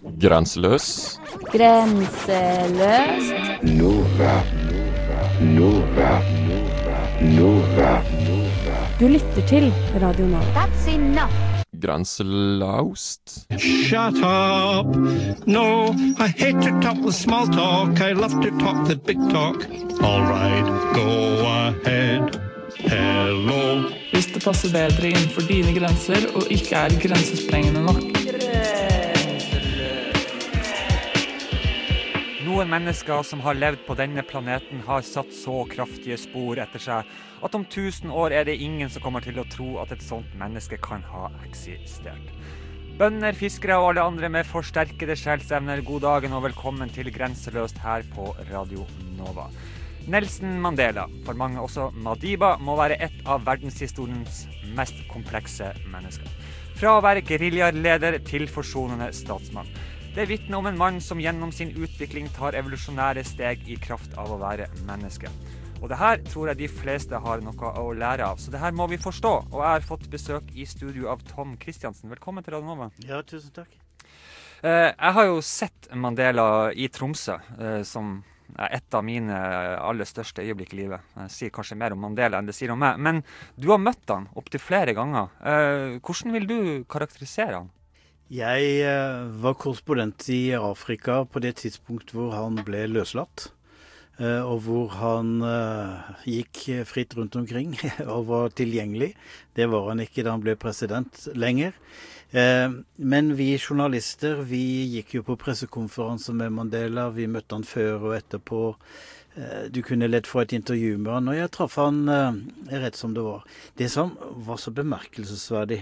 Grenseløs. Grenseløst. Nova. Du lytter til Radio Nova. That's enough. Grenselaust. Shut up! No, I hate to talk the small talk. I love to talk the big talk. All right, go ahead. Hello. Hvis det passer bedre innenfor dine grenser og ikke er grensesprengende nok. Noen mennesker som har levd på denne planeten har satt så kraftige spor etter seg at om 1000 år er det ingen som kommer til å tro at et sånt menneske kan ha eksistert. Bønder, fiskere og alle andre med forsterkede sjelsevner, god dagen og velkommen til Grenseløst her på Radio Nova. Nelson Mandela, for mange også Madiba, må være et av verdenshistoriens mest komplekse mennesker. Fra å være guerrillaleder til forsonende statsmann. Det vitner om en mann som gjennom sin utvikling tar evolusjonære steg i kraft av å være menneske. Og det her tror jeg de fleste har noe å lære av, så det her må vi forstå. Og jeg har fått besøk i studio av Tom Kristiansen. Velkommen til Radio Nova. Ja, tusen takk. Jeg har jo sett Mandela i Tromsø, som er et av mine aller største øyeblikk i livet. Jeg sier kanskje mer om Mandela enn det sier om meg, men du har møtt han opp til flere ganger. Hvordan vil du karakterisere han? Jeg var korrespondent i Afrika på det tidspunkt hvor han ble løslatt, og hvor han gikk fritt rundt omkring og var tilgjengelig. Det var han ikke da han ble president lenger. Men vi journalister, vi gikk jo på pressekonferanse med Mandela, vi møtte han før og etterpå. Du kunne lett få et intervju med han, og jeg traff han rett som det var. Det som var så bemerkelsesverdig,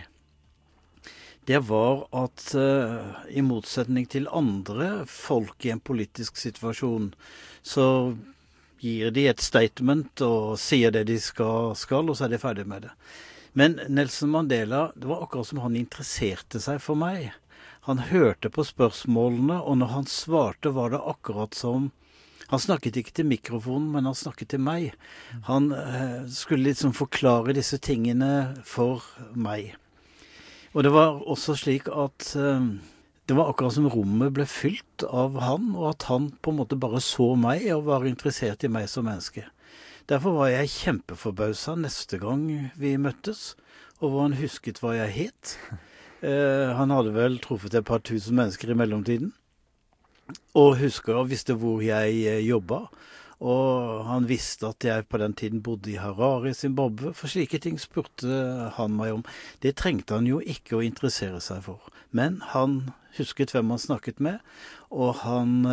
det var at i motsetning til andre folk i en politisk situasjon, så gir de et statement og sier det de skal, og så er de ferdig med det. Men Nelson Mandela, det var akkurat som han interesserte seg for meg. Han hørte på spørsmålene, og når han svarte var det akkurat som han snakket ikke til mikrofonen, men han snakket til meg. Han skulle liksom forklare disse tingene for meg. Og det var også slik at det var akkurat som rommet ble fylt av han, og at han på en måte bare så meg og var interessert i meg som menneske. Derfor var jeg kjempeforbauset neste gang vi møttes, og hvor han husket hva jeg het. Han hadde vel truffet et par tusen mennesker i mellomtiden, og husker og visste hvor jeg jobbet. Og han visste at jeg på den tiden bodde i Harare, Zimbabwe, for slike ting spurte han meg om. Det trengte han jo ikke å interessere seg for. Men han husket hvem han snakket med, og han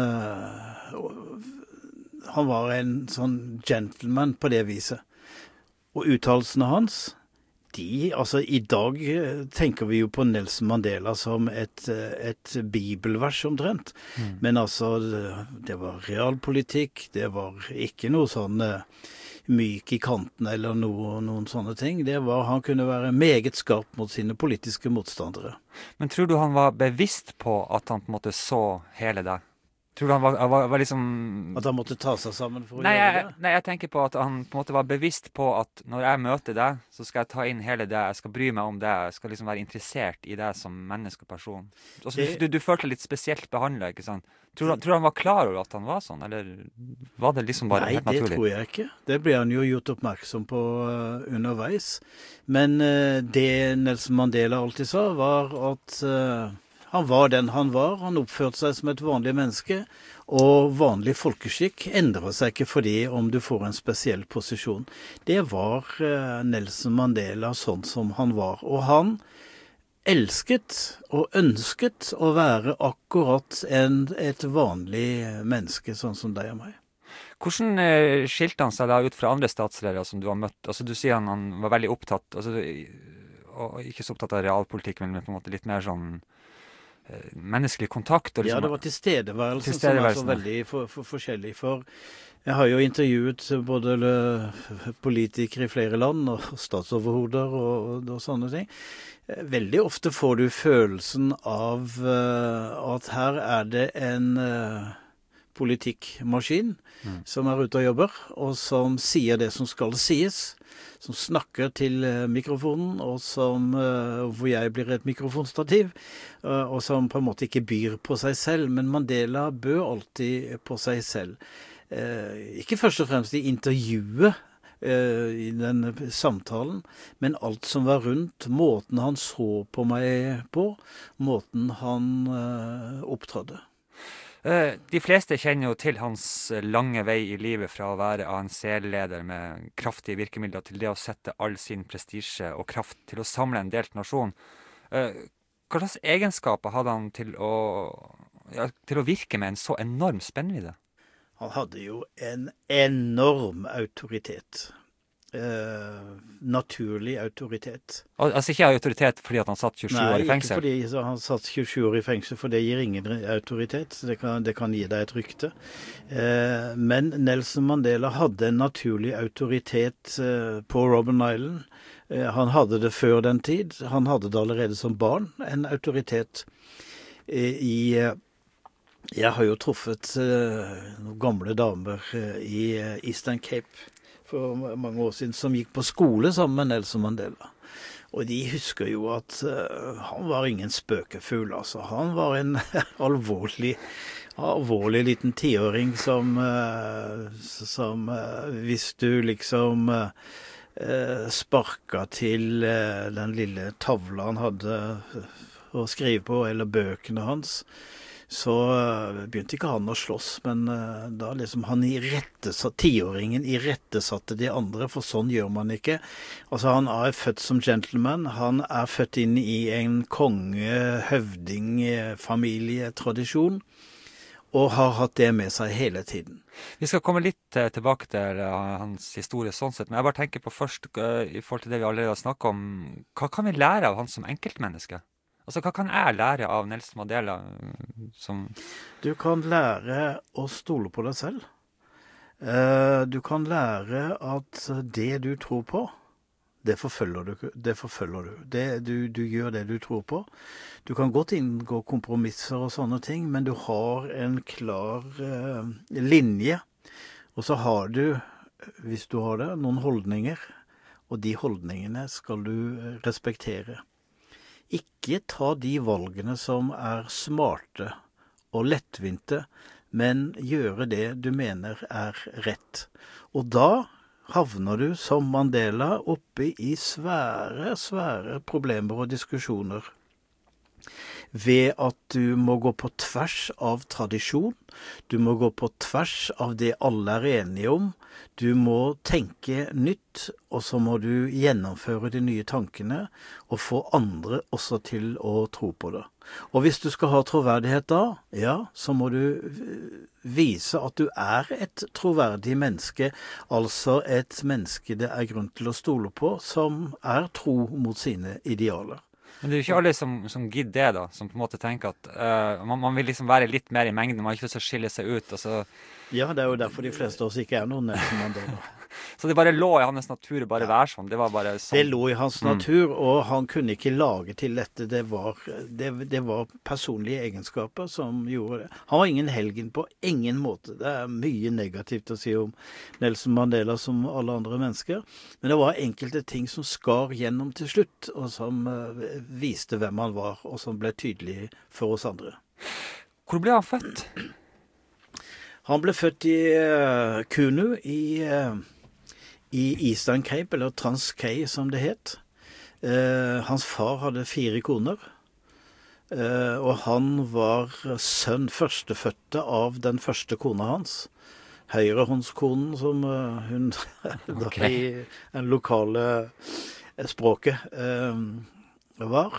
var en sånn gentleman på det viset. Og uttalelsene hans, i dag tenker vi jo på Nelson Mandela som et bibelvers omtrent. Men det var realpolitikk, det var ikke noe sånn myk i kanten eller noen sånne ting. Han kunne være meget skarp mot sine politiske motstandere. Men tror du han var bevisst på at han på en måte så hele det? Tror du han var liksom... At han måtte ta seg sammen for å gjøre det? Nei, jeg tenker på at han på en måte var bevisst på at når jeg møter deg, så skal jeg ta inn hele det, jeg skal bry meg om det, jeg skal liksom være interessert i det som menneske og person. Du følte litt spesielt behandlet, ikke sant? Tror du han var klar over at han var sånn, eller var det liksom bare helt naturlig? Nei, det tror jeg ikke. Det ble han jo gjort oppmerksom på underveis. Men det Nelson Mandela alltid sa var at... Han var den han var, han oppførte seg som et vanlig menneske, og vanlig folkeskikk endrer seg ikke fordi om du får en spesiell posisjon. Det var Nelson Mandela sånn som han var, og han elsket og ønsket å være akkurat et vanlig menneske sånn som deg og meg. Hvordan skilte han seg da ut fra andre statsledere som du har møtt? Altså du sier han var veldig opptatt, og ikke så opptatt av realpolitikk, men på en måte litt mer sånn menneskelig kontakt. Og liksom, det var tilstedeværelsen som er så veldig forskjellig. For jeg har jo intervjuet både politikere i flere land og statsoverhoder og sånne ting. Veldig ofte får du følelsen av at her er det en politikkmaskin som ute og jobber, og som sier det som skal sies, som snakker til mikrofonen, og hvor jeg blir et mikrofonstativ, og som på en måte ikke byr på seg selv, men Mandela bød alltid på seg selv. Ikke først og fremst i intervjuet, i den samtalen, men alt som var rundt, måten han så på meg på, måten han opptrådde. De fleste kjenner jo til hans lange vei i livet fra å være ANC-leder med kraftige virkemidler til det å sette all sin prestisje og kraft til å samle en delt nasjon. Hva slags egenskaper hadde han til å virke med en så enorm spennvidde? Han hadde jo en enorm autoritet. Naturlig autoritet. Altså ikke autoritet fordi at han satt 27 år i fengsel? Nei, ikke fordi han satt 27 år i fengsel, for det gir ingen autoritet. Det kan gi deg et rykte. Men Nelson Mandela hadde en naturlig autoritet på Robben Island. Han hadde det før den tid. Han hadde det allerede som barn. En autoritet Jeg har jo truffet noen gamle damer i Eastern Cape for mange år siden, som gikk på skole sammen med Nelson Mandela. Og de husker jo at han var ingen spøkefugl, altså. Han var en alvorlig liten 10-åring som hvis du liksom sparket til den lille tavla han hadde å skrive på, eller bøkene hans, så begynte ikke han å slåss, men da liksom han 10-åringen irettesatte de andre, for sånn gjør man ikke. Altså han er født som gentleman, han er født inn i en konge-høvding-familietradisjon, og har hatt det med seg hele tiden. Vi skal komme litt tilbake til hans historie sånn sett, men jeg bare tenker på først, i forhold til det vi allerede har snakket om, hva kan vi lære av han som enkeltmenneske? Altså, hva kan jeg lære av Nelson Mandela som... Du kan lære å stole på deg selv. Du kan lære at det du tror på, det forfølger du. Du gjør det du tror på. Du kan godt inngå kompromisser og sånne ting, men du har en klar linje. Og så har du, hvis du har det, noen holdninger, og de holdningene skal du respektere. Ikke ta de valgene som er smarte og lettvinte, men gjøre det du mener er rett. Og da havner du som Mandela oppe i svære problemer og diskusjoner. Ved at du må gå på tvers av tradisjon, du må gå på tvers av det alle er enige om, du må tenke nytt, og så må du gjennomføre de nye tankene, og få andre også til å tro på det. Og hvis du skal ha troverdighet da, ja, så må du vise at du er et troverdig menneske, altså et menneske det er grunn til å stole på, som er tro mot sine idealer. Men det er jo ikke alle som gidder det da, som på en måte tenker at man vil liksom være litt mer i mengden, man har ikke lyst til å skille seg ut. Altså. Ja, det er jo derfor de fleste av oss ikke er noen Nelson Mandela. Så det bare lå i hans natur bare være sånn, det var bare sånn. Det lå i hans natur, og han kunne ikke lage til dette, det var personlige egenskaper som gjorde det. Han var ingen helgen på ingen måte, det er mye negativt å si om Nelson Mandela som alle andre mennesker, men det var enkelte ting som skar gjennom til slutt, og som viste hvem han var, og som ble tydelig for oss andre. Hvor ble han født? Han ble født i Kunu i Eastern Cape, eller Transkei som det het. Hans far hadde 4 koner, og han var førstefødte av den første kona hans. Høyrehåndskonen, som hun i en lokale språket var.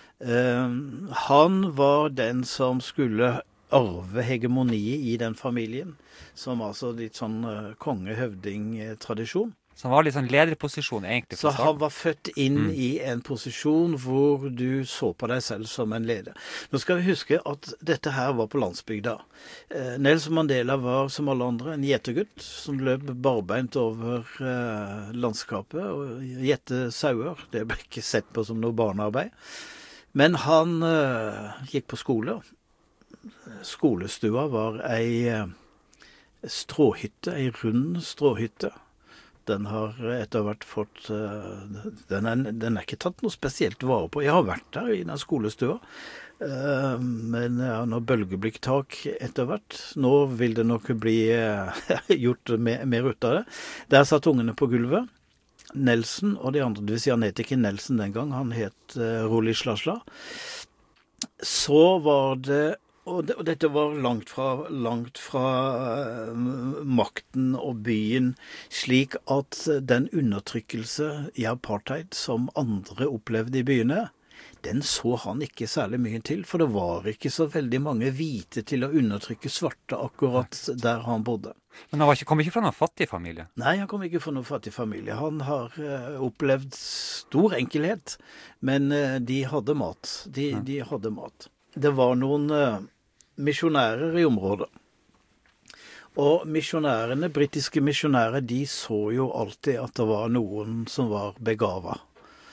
Han var den som skulle arve hegemoniet i den familien, som altså litt sånn konge-høvding-tradisjon. Så han var litt sånn lederposisjon egentlig. Så han var født inn i en posisjon hvor du så på deg selv som en leder. Nå skal vi huske at dette her var på landsbygda. Nelson Mandela var som alle andre en gjetergutt som løp barbeint over landskapet og gjette sauer. Det ble ikke sett på som noe barnearbeid. Men han gikk på skole. Skolestua var stråhytte, en rund stråhytte. Den har etter hvert fått, den er ikke tatt noe spesielt vare på. Jeg har vært der i den skolestua, men ja, noe bølgeblikktak etter hvert. Nå vil det nok bli gjort mer ut av det. Der satt ungene på gulvet. Nelson og de andre, det vil si han het ikke Nelson den gang, han het Roli Slasla. Så var det, og dette var langt fra makten og byen, slik at den undertrykkelse i apartheid som andre opplevde i byene, den så han ikke særlig mye til, for det var ikke så veldig mange hvite til å undertrykke svarte akkurat der han bodde. Men han kom ikke fra noen fattig familie? Nei, han kom ikke fra noen fattig familie. Han har opplevd stor enkelhet, men de hadde mat. De hadde mat. Det var noen misjonærer i området. Og misjonærene, britiske misjonærer, de så jo alltid at det var noen som var begavet.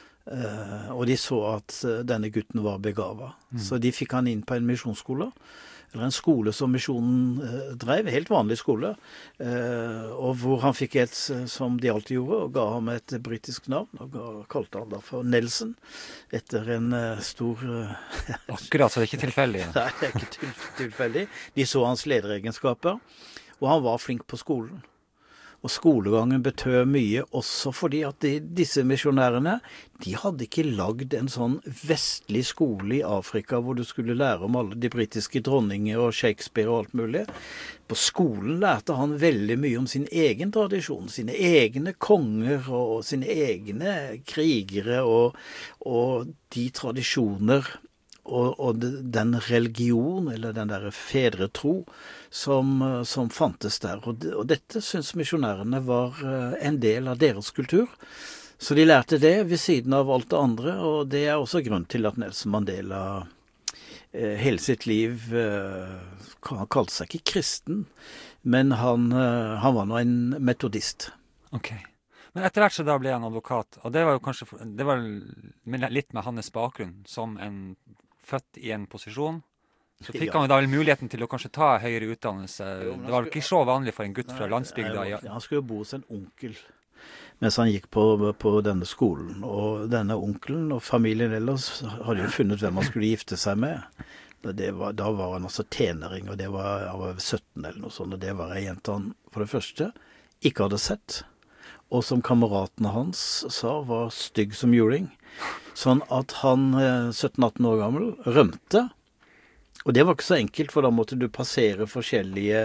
Og de så at denne gutten var begavet. Så de fikk han inn på en misjonsskole, eller en skole som misjonen drev, helt vanlig skole, og hvor han fikk et som de alltid gjorde, og ga ham et britisk navn, og kalte han da for Nelson, etter en stor... Akkurat, så det er ikke tilfeldig. Nei, det er ikke tilfeldig. De så hans lederegenskaper, og han var flink på skolen. Og skolegangen betød mye også fordi at disse misjonærene, de hadde ikke lagd en sånn vestlig skole i Afrika hvor du skulle lære om alle de britiske dronninger og Shakespeare og alt mulig. På skolen lærte han veldig mye om sin egen tradisjon, sine egne konger og sine egne krigere og de tradisjoner og den religion, eller den der fedretro, som fantes der. Og dette synes misjonærene var en del av deres kultur. Så de lærte det ved siden av alt det andre, og det er også grunn til at Nelson Mandela hele sitt liv, han kalte seg ikke kristen, men han var nå en metodist. Ok. Men etter hvert så da ble han advokat, og det var jo kanskje, det var litt med hans bakgrunn, som en født i en posisjon, så fikk han da vel muligheten til å kanskje ta høyere utdannelse. Det var ikke så vanlig for en gutt fra landsbygda. Han skulle bo hos en onkel mens han gikk på denne skolen, og denne onkelen og familien ellers hadde jo funnet hvem han skulle gifte seg med. Da var han altså tenering, og han var 17 eller noe sånt, og det var en jente han for det første ikke hadde sett, og som kameratene hans sa var stygg som juling. Sånn at han, 17-18 år gammel, rømte. Og det var ikke så enkelt, for da måtte du passere forskjellige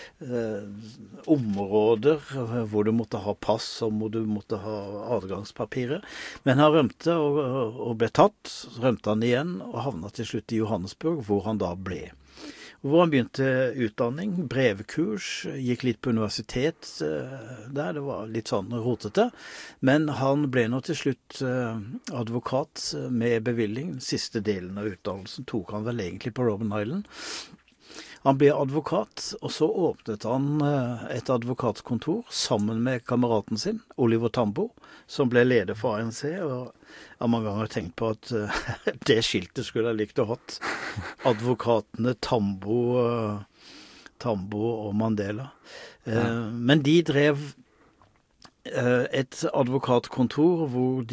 områder hvor du måtte ha pass og hvor du måtte ha adgangspapirer. Men han rømte og ble tatt, så rømte han igjen og havnet til slutt i Johannesburg, hvor han da ble. Hvor han begynte utdanning, brevkurs, gikk litt på universitet der, det var litt sånn rotete. Men han ble nå til slutt advokat med bevilling. Siste delen av utdannelsen tok han vel egentlig på Robben Island. Han ble advokat, og så åpnet han et advokatkontor sammen med kameraten sin, Oliver Tambo, som ble leder for ANC, og jeg har mange ganger tenkt på at det skiltet skulle jeg likt å hatt. Advokatene Tambo og Mandela. Men de drev et advokatkontor hvor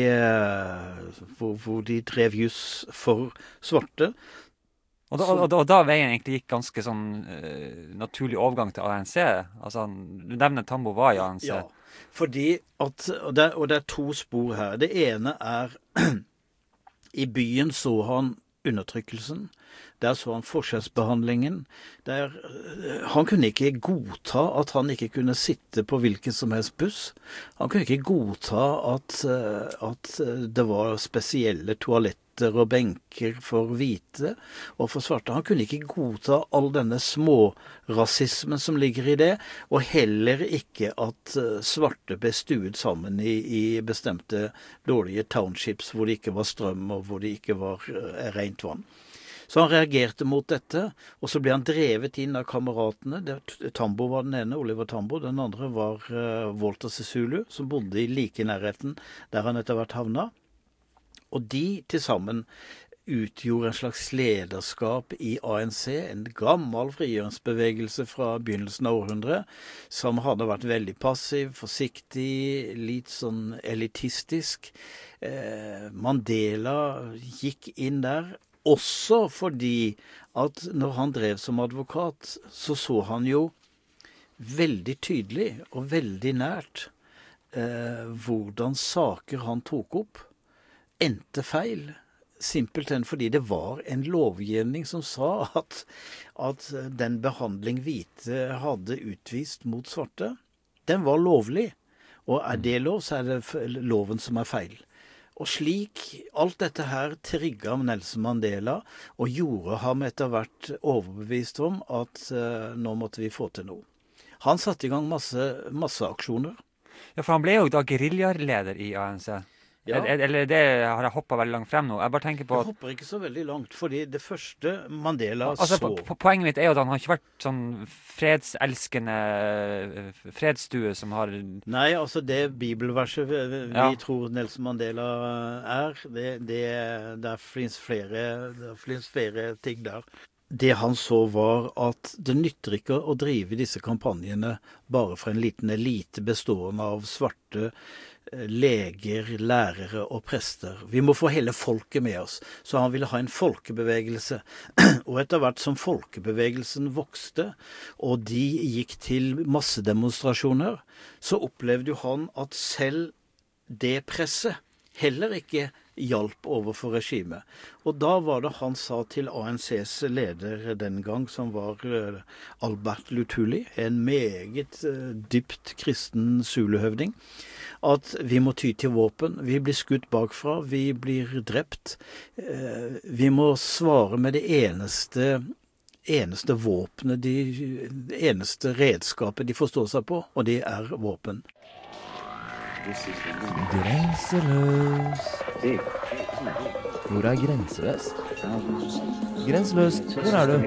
de drev juss for svarte. Og da veien egentlig gikk ganske sånn naturlig overgang til ANC. Altså, du nevner Tambo var i ANC. Ja, fordi at, og det er to spor her. Det ene er, i byen så han undertrykkelsen. Der så han forskjellsbehandlingen. Han kunne ikke godta at han ikke kunne sitte på hvilken som helst buss. Han kunne ikke godta at det var spesielle toaletter og benker for hvite og for svarte. Han kunne ikke godta all denne smårasismen som ligger i det, og heller ikke at svarte ble stuet sammen i bestemte dårlige townships hvor det ikke var strøm og hvor det ikke var rent vann. Så han reagerte mot dette, og så ble han drevet inn av kameratene. Tambo var den ene, Oliver Tambo. Den andre var Walter Sisulu, som bodde i like nærheten der han etter hvert havna. Og de til sammen utgjorde en slags lederskap i ANC, en gammel frigjøringsbevegelse fra begynnelsen av århundret, som hadde vært veldig passiv, forsiktig, litt sånn elitistisk. Mandela gikk inn der, også fordi at når han drev som advokat, så han jo veldig tydelig og veldig nært hvordan saker han tok opp endte feil. Simpelthen fordi det var en lovgivning som sa at den behandling hvite hadde utvist mot svarte, den var lovlig. Og det lov, så det loven som feil. Og slik, alt dette her trigget Nelson Mandela og gjorde ham etter hvert overbevist om at nå måtte vi få til noe. Han satte i gang masse aksjoner. Ja, for han ble jo da guerrillaleder i ANC. Ja. Eller det har jeg hoppet veldig langt frem nå. Jeg bare tenker på... Jeg hopper ikke så veldig langt, fordi det første Mandela altså, så... Poenget mitt jo at han har ikke vært sånn fredselskende fredsstue som har... Nei, altså det bibelverset vi tror Nelson Mandela der finnes flere ting der. Det han så var at det nytter ikke å drive disse kampanjene bare for en liten elite bestående av svarte leger, lærere og prester. Vi må få hele folket med oss. Så han ville ha en folkebevegelse. Og etter hvert som folkebevegelsen vokste, og de gikk til massedemonstrasjoner, så opplevde jo han at selv det presset heller ikke hjalp overfor regimet. Og da var det han sa til ANCs leder den gang, som var Albert Luthuli, en meget dypt kristen Zulu-høvding, at vi må ty til våpen. Vi blir skutt bakfra, vi blir drept. Vi må svare med det eneste våpenet, det eneste redskapet de forstår seg på, og det våpen. Grenseløs. Hvor Grenseløs? Grenseløs, hvor du?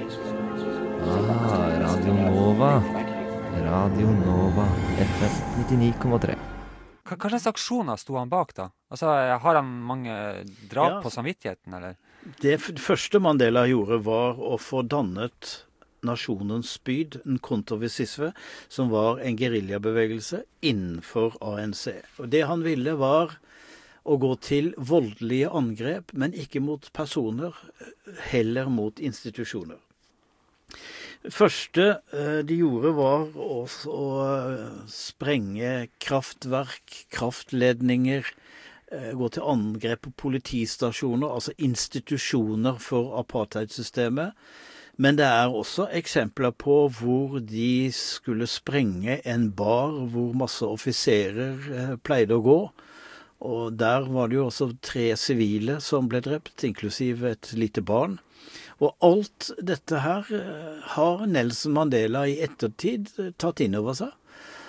Radio Nova. Radio Nova, FM 99,3. Hva slags aksjoner sto han bak da? Altså, har han mange drap på samvittigheten, eller? Det første Mandela gjorde var å få dannet Nasjonens spyd, en kontravisisme, som var en guerillabevegelse innenfor ANC. Og det han ville var å gå til voldelige angrep, men ikke mot personer, heller mot institusjoner. Det første de gjorde var å sprenge kraftverk, kraftledninger, gå til angrep på politistasjoner, altså institusjoner for apartheidsystemet. Men det også eksempler på hvor de skulle sprenge en bar hvor masse offiserer pleide å gå. Og der var det jo også 3 sivile som ble drept, inklusiv et lite barn. Og alt dette her har Nelson Mandela i ettertid tatt inn over seg.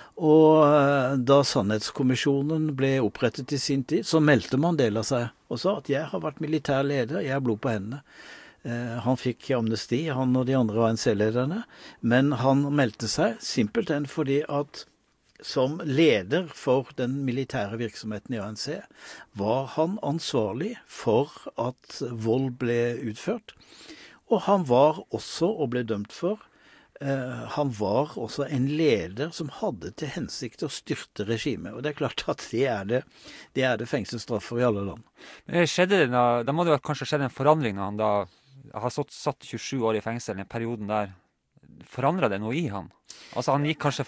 Og da Sannhetskommisjonen ble opprettet i sin tid, så meldte Mandela seg og sa at jeg har vært militær leder, jeg har blod på hendene. Han fikk amnesti, han og de andre ANC-lederne, men han meldte seg simpelthen fordi at som leder for den militære virksomheten i ANC var han ansvarlig for at vold ble utført, og han var også, og ble dømt for, han var også en leder som hadde til hensikt å styrte regimet, og det klart at det det fengselsstraff for i alle land. Skjedde det da må det kanskje skjedde en forandring når han da har satt 27 år i fengsel, i perioden der. Forandret det noe i han? Altså han gikk kanskje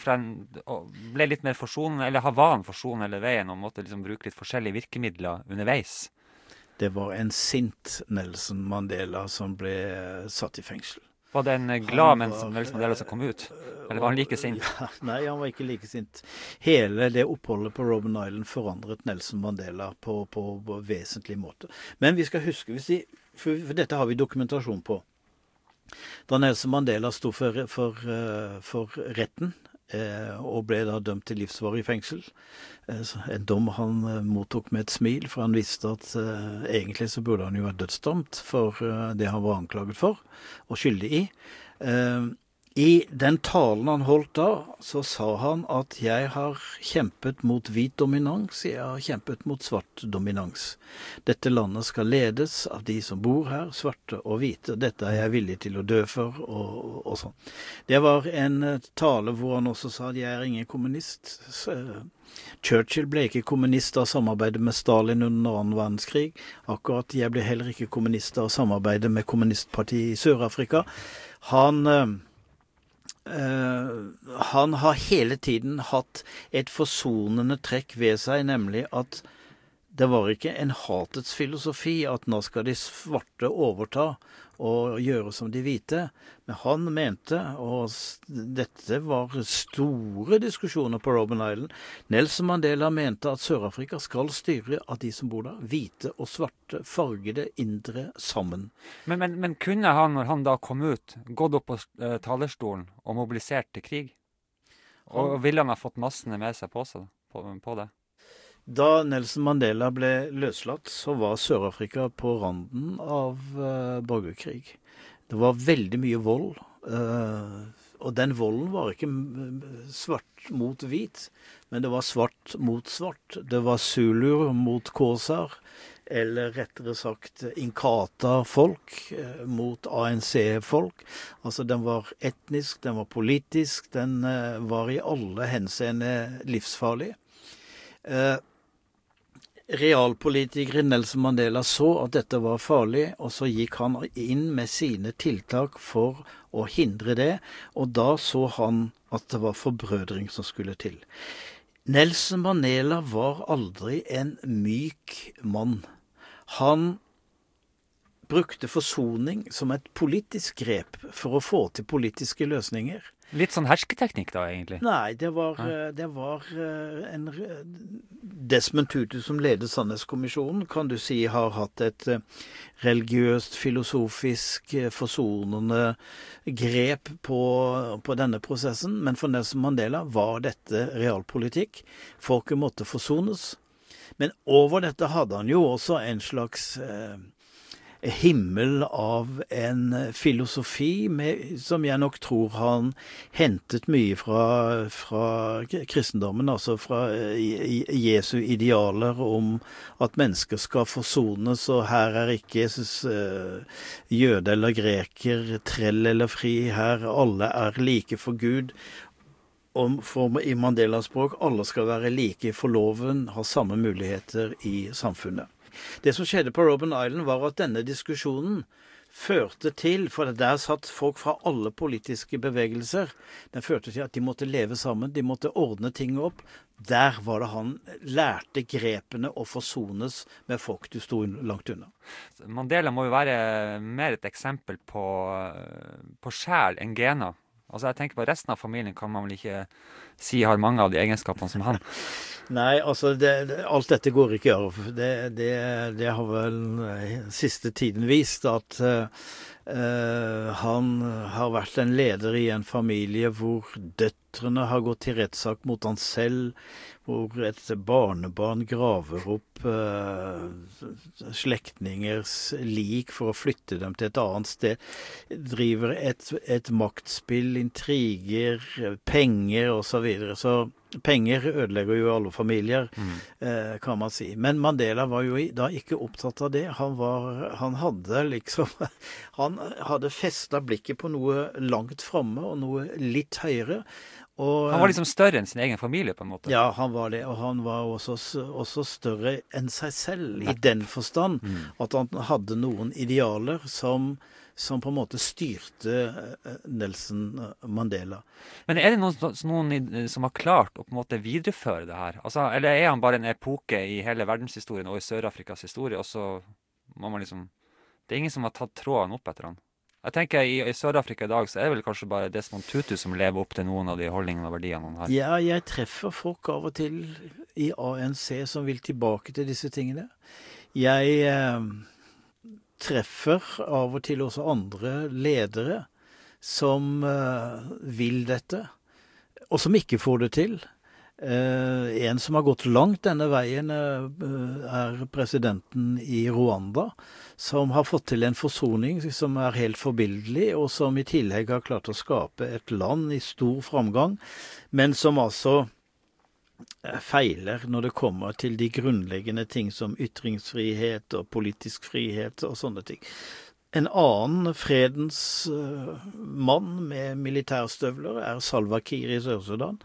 ble litt mer forsonende, eller var han forsonende hele veien, og måtte liksom bruke litt forskjellige virkemidler underveis? Det var en sint Nelson Mandela som ble satt i fengsel. Var det en glad Nelson Mandela som kom ut? Eller var han like sint? Ja, nei, han var ikke like sint. Hele det oppholdet på Robben Island forandret Nelson Mandela på vesentlig måte. Men vi skal huske, for dette har vi dokumentasjon på. Da Nelson Mandela stod for retten og ble da dømt til livsvarig fengsel, en dom han mottok med et smil, for han visste at egentlig så burde han jo vært dødsdømt for det han var anklaget for og skyldig i. I den talen han holdt da, så sa han at jeg har kjempet mot hvit dominans, jeg har kjempet mot svart dominans. Dette landet skal ledes av de som bor her, svarte og hvite. Dette er jeg villig til å dø for, og sånn. Det var en tale hvor han også sa at jeg er ingen kommunist. Churchill ble ikke kommunist av samarbeidet med Stalin under annen verdenskrig. Akkurat jeg ble heller ikke kommunist av samarbeidet med kommunistpartiet i Sør-Afrika. Han har hele tiden hatt et forsonende trekk ved seg, nemlig at det var ikke en hatets filosofi at nå skal de svarte overta og gjøre som de hvite. Men han mente, og dette var store diskusjoner på Robben Island, Nelson Mandela mente at Sør-Afrika skal styre av de som bor der, hvite og svarte, fargede, indre sammen. Men kunne han, når han da kom ut, gått opp på talerstolen og mobilisert til krig? Og ville han ha fått massene med seg på det? Da Nelson Mandela ble løslatt, så var Sør-Afrika på randen av borgerkrig. Det var veldig mye vold, og den volden var ikke svart mot hvit, men det var svart mot svart. Det var Zulu mot Xhosa, eller rettere sagt Inkatha-folk mot ANC-folk. Altså den var etnisk, den var politisk, den var i alle henseende livsfarlig. Realpolitikeren Nelson Mandela så at dette var farlig, og så gikk han inn med sine tiltak for å hindre det, og da så han at det var forbrødring som skulle til. Nelson Mandela var aldri en myk mann. Han brukte forsoning som et politisk grep for å få til politiske løsninger. Litt sånn hersketeknikk da, egentlig? Nei, det var en Desmond Tutu som ledet Sannhetskommisjonen, kan du si, har hatt et religiøst, filosofisk, forsonende grep på denne prosessen. Men for Nelson Mandela var dette realpolitikk. Folket måtte forsones. Men over dette hadde han jo også en slags himmel av en filosofi som jeg nok tror han hentet mye fra kristendommen, altså fra Jesu idealer om at mennesker skal forsones, og her er ikke jøde eller greker, trell eller fri, her alle er like for Gud. Og i Mandelas språk, alle skal være like for loven, ha samme muligheter i samfunnet. Det som skjedde på Robben Island var at denne diskusjonen førte til, for der satt folk fra alle politiske bevegelser, den førte til at de måtte leve sammen, de måtte ordne ting opp. Der var det han lærte grepene å forsones med folk du stod langt unna. Mandela må jo være mer et eksempel på sjel enn gener. Altså jeg tenker på resten av familien kan man vel ikke si har mange av de egenskapene som han. Nei, altså alt dette går ikke i arv. Det har vel siste tiden vist at han har vært en leder i en familie hvor døtrene har gått til rettssak mot han selv, hvor et barnebarn graver opp slektningers lik for å flytte dem til et annet sted, driver et maktspill, intriger, penger og så videre. Så penger ødelegger jo alle familier, kan man si. Men Mandela var jo da ikke opptatt av det. Han hadde festet blikket på noe langt fremme og noe litt høyere. Og han var liksom større enn sin egen familie på en måte. Ja, han var det, og han var også større enn seg selv i den forstand at han hadde noen idealer som på en måte styrte Nelson Mandela. Men er det noen som har klart å på en måte videreføre det her? Altså, eller er han bare en epoke i hele verdenshistorien og i Sør-Afrikas historie, og så må man liksom... Det er ingen som har tatt tråden opp etter han. Jeg tenker i Sør-Afrika i dag så er det vel kanskje bare Desmond Tutu som lever opp til noen av de holdningene og verdiene han har. Ja, jeg treffer folk av og til i ANC som vil tilbake til disse tingene. Jeg treffer av og til også andre ledere som vil dette, og som ikke får det til. En som har gått langt denne veien er presidenten i Rwanda, som har fått til en forsoning som er helt forbilledlig, og som i tillegg har klart å skape et land i stor framgang, men som altså feiler når det kommer til de grunnleggende ting som ytringsfrihet og politisk frihet og sånne ting. En annen fredens mann med militærstøvler er Salva Kiir i Sør-Sudan.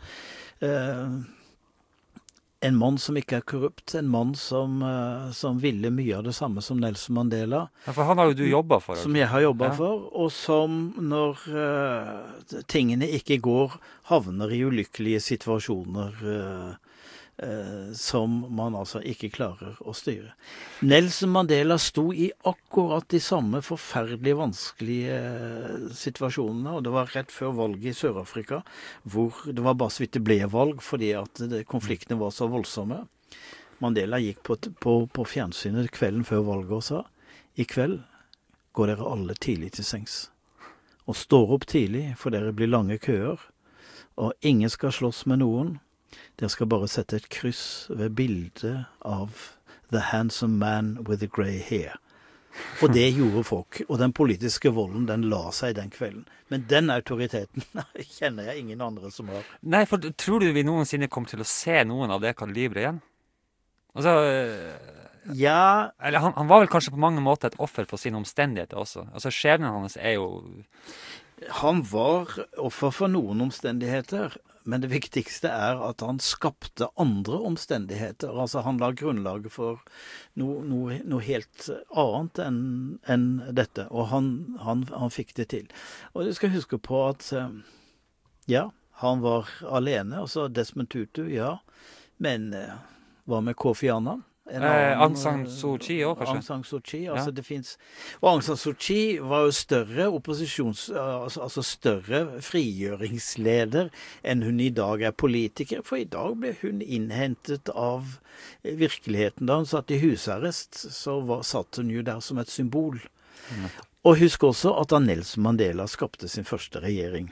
En mann som ikke er korrupt, en mann som ville mye av det samme som Nelson Mandela. Ja, for han har jo du jobbet for. Som jeg har jobbet for, og som når tingene ikke går, havner i ulykkelige situasjoner som man altså ikke klarer å styre. Nelson Mandela sto i akkurat de samme forferdelig vanskelige situasjonene, og det var rett før valget i Sør-Afrika, hvor det var bare så vidt det ble valg, fordi at konfliktene var så voldsomme. Mandela gikk på fjernsynet kvelden før valget og sa, i kveld går dere alle tidlig til sengs, og står opp tidlig, for dere blir lange køer, og ingen skal slåss med noen. Dere skal bare sette et kryss ved bildet av The Handsome Man with the Grey Hair. Og det gjorde folk, og den politiske volden, den la seg den kvelden. Men den autoriteten kjenner jeg ingen andre som har. Nei, for tror du vi noensinne kommer til å se noen av det kalibret igjen? Altså, ja. Eller han var vel kanskje på mange måter et offer for sine omstendigheter også. Altså, skjebnen hans er jo... Han var offer for noen omstendigheter, men det viktigste er at han skapte andre omstendigheter. Altså han la grunnlaget for noe helt annet enn dette, og han fikk det til. Og du skal huske på at, ja, han var alene, altså Desmond Tutu, ja, men hva med Kofi Annan? Aung San Suu Kyi også, kanskje? Aung San Suu Kyi, altså Ja. det finnes... Og Aung San Suu Kyi var jo større altså større frigjøringsleder enn hun i dag er politiker, for i dag ble hun innhentet av virkeligheten. Da hun satt i husarrest, så satt hun jo der som et symbol. Og husk også at da Nelson Mandela skapte sin første regjering,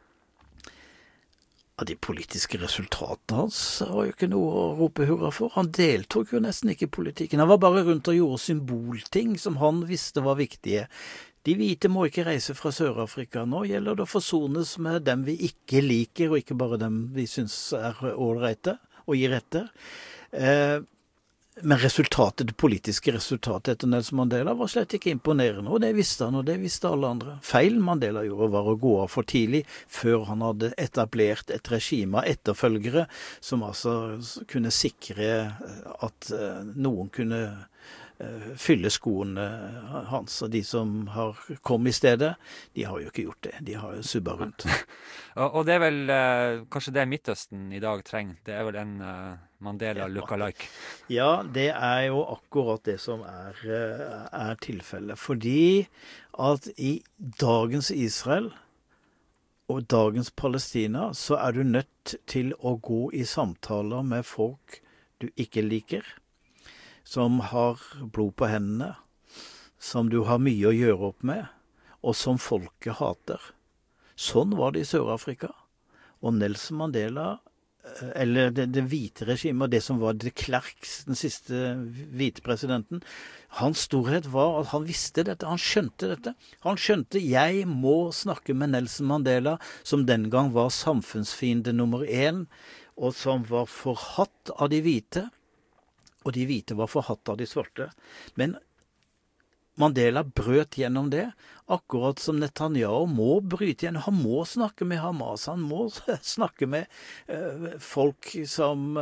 av de politiske resultatene hans var jo ikke noe å rope hurra for. Han deltok jo nesten ikke i politikken. Han var bare rundt og gjorde symbolting som han visste var viktige. De hvite må ikke reise fra Sør-Afrika. Nå gjelder det å forsones med dem vi ikke liker, og ikke bare dem vi synes er ålreite og gir etter. Men det politiske resultatet etter Nelson Mandela var slett ikke imponerende, og det visste han, og det visste alle andre. Feil Mandela gjorde var å gå av for tidlig, før han hadde etablert et regime av etterfølgere, som altså kunne sikre at noen kunne fylle skoene hans, og de som har kommet i stedet, de har jo ikke gjort det, de har jo subba rundt. Og det er vel kanskje det Midtøsten i dag trenger, det er vel en Mandela look-alike. Ja, det er jo akkurat det som er tilfellet, fordi at i dagens Israel og dagens Palestina så er du nødt til å gå i samtaler med folk du ikke liker, som har blod på hendene, som du har mye å gjøre opp med, og som folket hater. Sånn var det i Sør-Afrika. Og Nelson Mandela, eller det hvite regimet, det som var de Klerk, den siste hvite presidenten, hans storhet var at han visste dette, han skjønte dette. Han skjønte, jeg må snakke med Nelson Mandela, som den gang var samfunnsfiende nummer 1, og som var forhatt av de hvite, og de hvite var forhatt av de svarte. Men Mandela brøt gjennom det, akkurat som Netanyahu må bryte igjen. Han må snakke med Hamas, han må snakke med folk som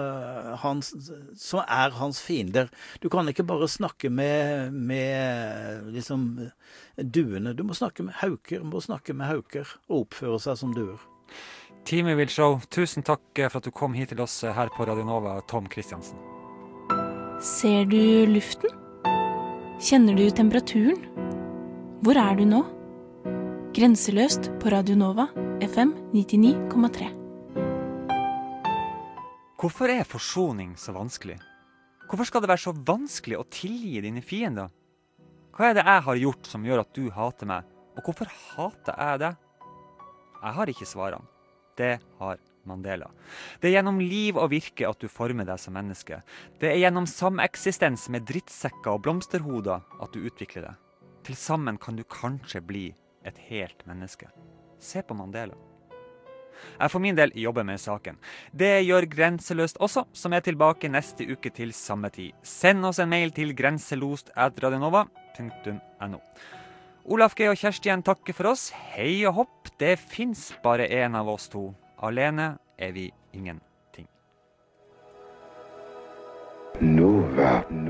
er hans fiender. Du kan ikke bare snakke med liksom duene, du må snakke med hauker, og oppføre seg som duer. Time Will Show, tusen takk for at du kom hit til oss her på Radio Nova, Tom Kristiansen. Ser du luften? Kjenner du temperaturen? Hvor er du nå? Grenseløst på Radio Nova, FM 99,3. Hvorfor er forsoning så vanskelig? Hvorfor skal det være så vanskelig å tilgi dine fiender? Hva er det jeg har gjort som gjør at du hater meg? Og hvorfor hater jeg det? Jeg har ikke svarene. Det har Mandela. Det gjennom liv og virke at du former deg som menneske. Det gjennom sameksistens med drittsekker og blomsterhoder at du utvikler det. Til sammen kan du kanskje bli et helt menneske. Se på Mandela. Jeg for min del jobber med saken. Det gjør Grenseløst også, som tilbake neste uke til samme tid. Send oss en mail til grenselost@radionova.no. Olaf G. og Kjersti igjen takker for oss. Hei og hopp, det finnes bare en av oss to. Alene vi ingenting. Nova.